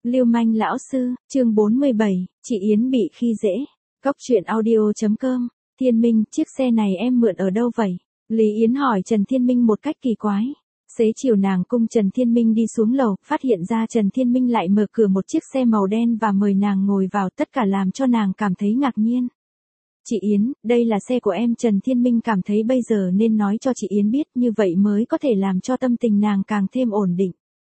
Lưu manh lão sư, chương 47, chị Yến bị khi dễ. Cóc truyện audio.com. Thiên Minh, chiếc xe này em mượn ở đâu vậy? Lý Yến hỏi Trần Thiên Minh một cách kỳ quái. Xế chiều nàng cung Trần Thiên Minh đi xuống lầu, phát hiện ra Trần Thiên Minh lại mở cửa một chiếc xe màu đen và mời nàng ngồi vào, tất cả làm cho nàng cảm thấy ngạc nhiên. Chị Yến, đây là xe của em. Trần Thiên Minh cảm thấy bây giờ nên nói cho chị Yến biết, như vậy mới có thể làm cho tâm tình nàng càng thêm ổn định.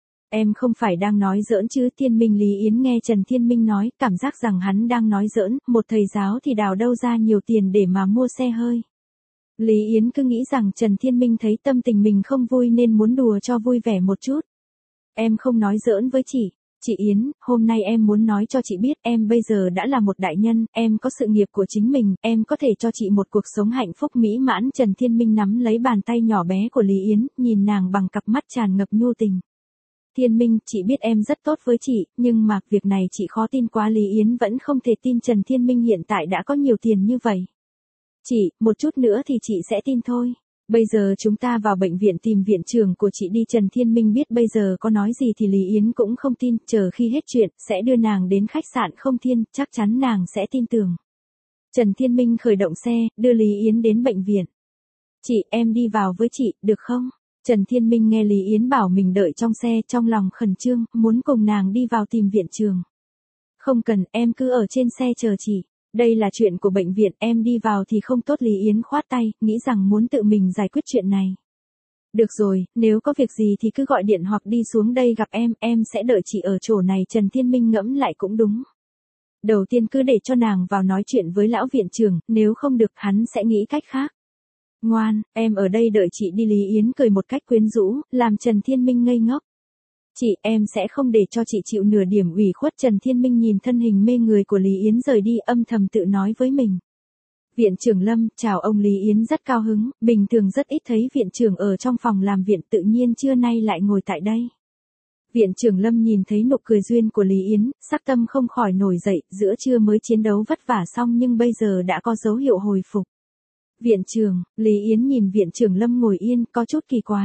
Em không phải đang nói giỡn chứ? Thiên Minh. Lý Yến nghe Trần Thiên Minh nói, cảm giác rằng hắn đang nói giỡn, một thầy giáo thì đào đâu ra nhiều tiền để mà mua xe hơi. Lý Yến cứ nghĩ rằng Trần Thiên Minh thấy tâm tình mình không vui nên muốn đùa cho vui vẻ một chút. Em không nói giỡn với chị. Chị Yến, hôm nay em muốn nói cho chị biết, em bây giờ đã là một đại nhân, em có sự nghiệp của chính mình, em có thể cho chị một cuộc sống hạnh phúc mỹ mãn. Trần Thiên Minh nắm lấy bàn tay nhỏ bé của Lý Yến, nhìn nàng bằng cặp mắt tràn ngập nhu tình. Thiên Minh, chị biết em rất tốt với chị, nhưng mà việc này chị khó tin quá. Lý Yến vẫn không thể tin Trần Thiên Minh hiện tại đã có nhiều tiền như vậy. Chị, một chút nữa thì chị sẽ tin thôi. Bây giờ chúng ta vào bệnh viện tìm viện trưởng của chị đi. Trần Thiên Minh biết bây giờ có nói gì thì Lý Yến cũng không tin, chờ khi hết chuyện, sẽ đưa nàng đến khách sạn Không Thiên, chắc chắn nàng sẽ tin tưởng. Trần Thiên Minh khởi động xe, đưa Lý Yến đến bệnh viện. Chị, em đi vào với chị, được không? Trần Thiên Minh nghe Lý Yến bảo mình đợi trong xe, trong lòng khẩn trương, muốn cùng nàng đi vào tìm viện trưởng. Không cần, em cứ ở trên xe chờ chị. Đây là chuyện của bệnh viện, em đi vào thì không tốt. Lý Yến khoát tay, nghĩ rằng muốn tự mình giải quyết chuyện này. Được rồi, nếu có việc gì thì cứ gọi điện hoặc đi xuống đây gặp em sẽ đợi chị ở chỗ này. Trần Thiên Minh ngẫm lại cũng đúng. Đầu tiên cứ để cho nàng vào nói chuyện với lão viện trưởng, nếu không được hắn sẽ nghĩ cách khác. Ngoan, em ở đây đợi chị đi. Lý Yến cười một cách quyến rũ, làm Trần Thiên Minh ngây ngốc. Chị, em sẽ không để cho chị chịu nửa điểm ủy khuất. Trần Thiên Minh nhìn thân hình mê người của Lý Yến rời đi, âm thầm tự nói với mình. Viện trưởng Lâm, chào ông. Lý Yến rất cao hứng, bình thường rất ít thấy viện trưởng ở trong phòng làm viện, tự nhiên trưa nay lại ngồi tại đây. Viện trưởng Lâm nhìn thấy nụ cười duyên của Lý Yến, sắc tâm không khỏi nổi dậy, giữa trưa mới chiến đấu vất vả xong nhưng bây giờ đã có dấu hiệu hồi phục. Viện trưởng, Lý Yến nhìn viện trưởng Lâm ngồi yên, có chút kỳ quái.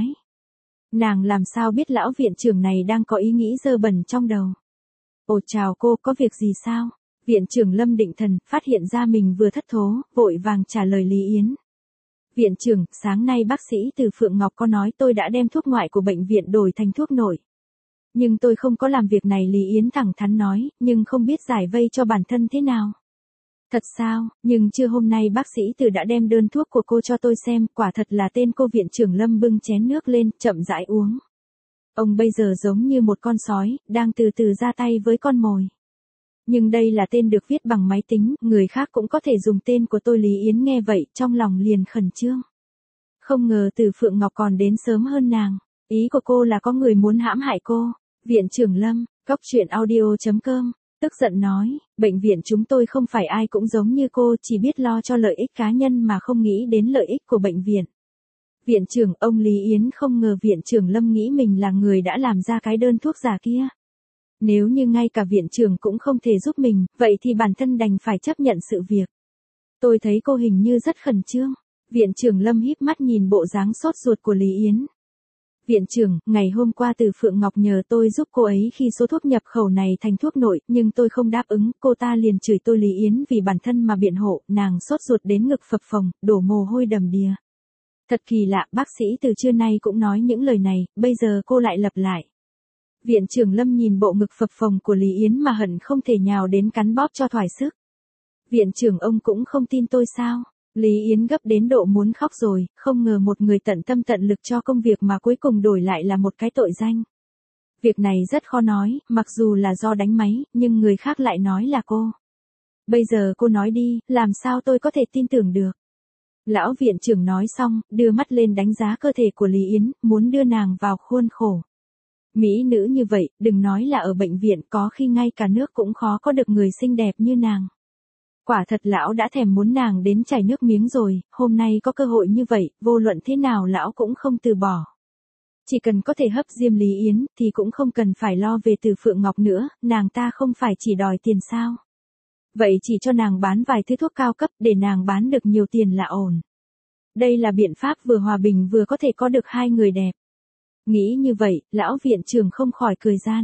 Nàng làm sao biết lão viện trưởng này đang có ý nghĩ dơ bẩn trong đầu. Ồ chào cô, có việc gì sao? Viện trưởng Lâm định thần, phát hiện ra mình vừa thất thố, vội vàng trả lời Lý Yến. Viện trưởng, sáng nay bác sĩ từ Phượng Ngọc có nói tôi đã đem thuốc ngoại của bệnh viện đổi thành thuốc nội. Nhưng tôi không có làm việc này. Lý Yến thẳng thắn nói, nhưng không biết giải vây cho bản thân thế nào. Thật sao, nhưng trưa hôm nay bác sĩ Từ đã đem đơn thuốc của cô cho tôi xem, quả thật là tên cô. Viện trưởng Lâm bưng chén nước lên, chậm rãi uống. Ông bây giờ giống như một con sói, đang từ từ ra tay với con mồi. Nhưng đây là tên được viết bằng máy tính, người khác cũng có thể dùng tên của tôi. Lý Yến nghe vậy, trong lòng liền khẩn trương. Không ngờ Từ Phượng Ngọc còn đến sớm hơn nàng. Ý của cô là có người muốn hãm hại cô. Viện trưởng Lâm, cóc truyện audio.com. Tức giận nói, bệnh viện chúng tôi không phải ai cũng giống như cô, chỉ biết lo cho lợi ích cá nhân mà không nghĩ đến lợi ích của bệnh viện. Viện trưởng, ông Lý Yến không ngờ viện trưởng Lâm nghĩ mình là người đã làm ra cái đơn thuốc giả kia. Nếu như ngay cả viện trưởng cũng không thể giúp mình, vậy thì bản thân đành phải chấp nhận sự việc. Tôi thấy cô hình như rất khẩn trương. Viện trưởng Lâm híp mắt nhìn bộ dáng sốt ruột của Lý Yến. Viện trưởng, ngày hôm qua Từ Phượng Ngọc nhờ tôi giúp cô ấy khi số thuốc nhập khẩu này thành thuốc nội, nhưng tôi không đáp ứng, cô ta liền chửi tôi. Lý Yến vì bản thân mà biện hộ, nàng sốt ruột đến ngực phập phồng, đổ mồ hôi đầm đìa. Thật kỳ lạ, bác sĩ Từ trưa nay cũng nói những lời này, bây giờ cô lại lặp lại. Viện trưởng Lâm nhìn bộ ngực phập phồng của Lý Yến mà hận không thể nhào đến cắn bóp cho thoải sức. Viện trưởng, ông cũng không tin tôi sao? Lý Yến gấp đến độ muốn khóc rồi, không ngờ một người tận tâm tận lực cho công việc mà cuối cùng đổi lại là một cái tội danh. Việc này rất khó nói, mặc dù là do đánh máy, nhưng người khác lại nói là cô. Bây giờ cô nói đi, làm sao tôi có thể tin tưởng được? Lão viện trưởng nói xong, đưa mắt lên đánh giá cơ thể của Lý Yến, muốn đưa nàng vào khuôn khổ. Mỹ nữ như vậy, đừng nói là ở bệnh viện, có khi ngay cả nước cũng khó có được người xinh đẹp như nàng. Quả thật lão đã thèm muốn nàng đến chảy nước miếng rồi, hôm nay có cơ hội như vậy, vô luận thế nào lão cũng không từ bỏ. Chỉ cần có thể hấp diêm Lý Yến, thì cũng không cần phải lo về Từ Phượng Ngọc nữa, nàng ta không phải chỉ đòi tiền sao. Vậy chỉ cho nàng bán vài thứ thuốc cao cấp, để nàng bán được nhiều tiền là ổn. Đây là biện pháp vừa hòa bình vừa có thể có được hai người đẹp. Nghĩ như vậy, lão viện trưởng không khỏi cười gian.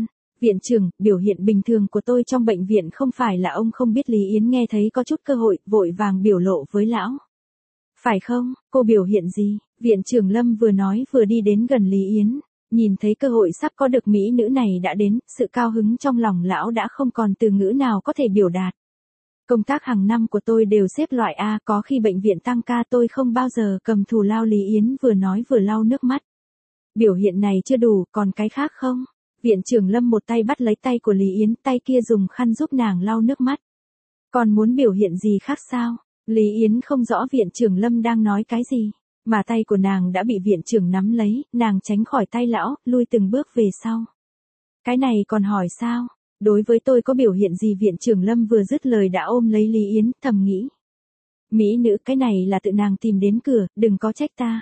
Viện trưởng, biểu hiện bình thường của tôi trong bệnh viện không phải là ông không biết. Lý Yến nghe thấy có chút cơ hội, vội vàng biểu lộ với lão. Phải không, cô biểu hiện gì? Viện trưởng Lâm vừa nói vừa đi đến gần Lý Yến. Nhìn thấy cơ hội sắp có được mỹ nữ này đã đến, sự cao hứng trong lòng lão đã không còn từ ngữ nào có thể biểu đạt. Công tác hàng năm của tôi đều xếp loại A, có khi bệnh viện tăng ca tôi không bao giờ cầm thù lao. Lý Yến vừa nói vừa lau nước mắt. Biểu hiện này chưa đủ, còn cái khác không? Viện trưởng Lâm một tay bắt lấy tay của Lý Yến, tay kia dùng khăn giúp nàng lau nước mắt. Còn muốn biểu hiện gì khác sao? Lý Yến không rõ viện trưởng Lâm đang nói cái gì, mà tay của nàng đã bị viện trưởng nắm lấy, nàng tránh khỏi tay lão, lui từng bước về sau. Cái này còn hỏi sao? Đối với tôi có biểu hiện gì? Viện trưởng Lâm vừa dứt lời đã ôm lấy Lý Yến, thầm nghĩ. Mỹ nữ, cái này là tự nàng tìm đến cửa, đừng có trách ta.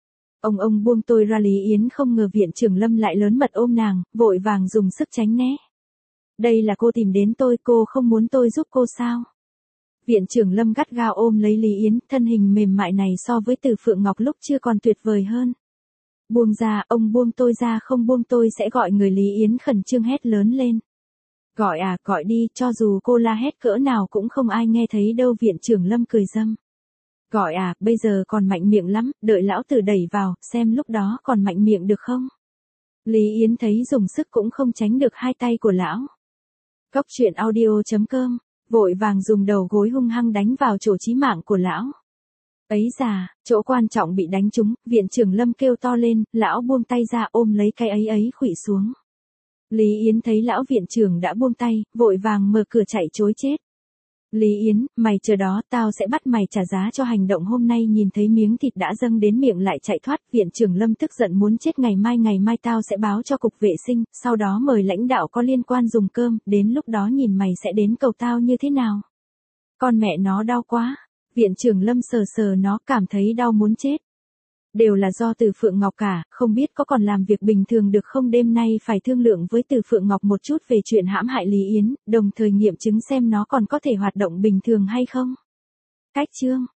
Ông buông tôi ra. Lý Yến không ngờ viện trưởng Lâm lại lớn mật ôm nàng, vội vàng dùng sức tránh né. Đây là cô tìm đến tôi, cô không muốn tôi giúp cô sao? Viện trưởng Lâm gắt gao ôm lấy Lý Yến, thân hình mềm mại này so với Từ Phượng Ngọc lúc chưa còn tuyệt vời hơn. Buông ra, ông buông tôi ra, không buông tôi sẽ gọi người. Lý Yến khẩn trương hét lớn lên. Gọi à, gọi đi, cho dù cô la hét cỡ nào cũng không ai nghe thấy đâu. Viện trưởng Lâm cười râm. Gọi à, bây giờ còn mạnh miệng lắm, đợi lão tử đẩy vào, xem lúc đó còn mạnh miệng được không? Lý Yến thấy dùng sức cũng không tránh được hai tay của lão. Cóc truyện audio.com, vội vàng dùng đầu gối hung hăng đánh vào chỗ chí mạng của lão. Ấy già, chỗ quan trọng bị đánh trúng, viện trưởng Lâm kêu to lên, lão buông tay ra ôm lấy cái ấy khuỵu xuống. Lý Yến thấy lão viện trưởng đã buông tay, vội vàng mở cửa chạy trối chết. Lý Yến, mày chờ đó, tao sẽ bắt mày trả giá cho hành động hôm nay. Nhìn thấy miếng thịt đã dâng đến miệng lại chạy thoát, viện trưởng Lâm tức giận muốn chết. Ngày mai tao sẽ báo cho cục vệ sinh, sau đó mời lãnh đạo có liên quan dùng cơm, đến lúc đó nhìn mày sẽ đến cầu tao như thế nào. Con mẹ nó đau quá. Viện trưởng Lâm sờ nó, cảm thấy đau muốn chết. Đều là do Từ Phượng Ngọc cả, không biết có còn làm việc bình thường được không? Đêm nay phải thương lượng với Từ Phượng Ngọc một chút về chuyện hãm hại Lý Yến, đồng thời nghiệm chứng xem nó còn có thể hoạt động bình thường hay không. Cách chương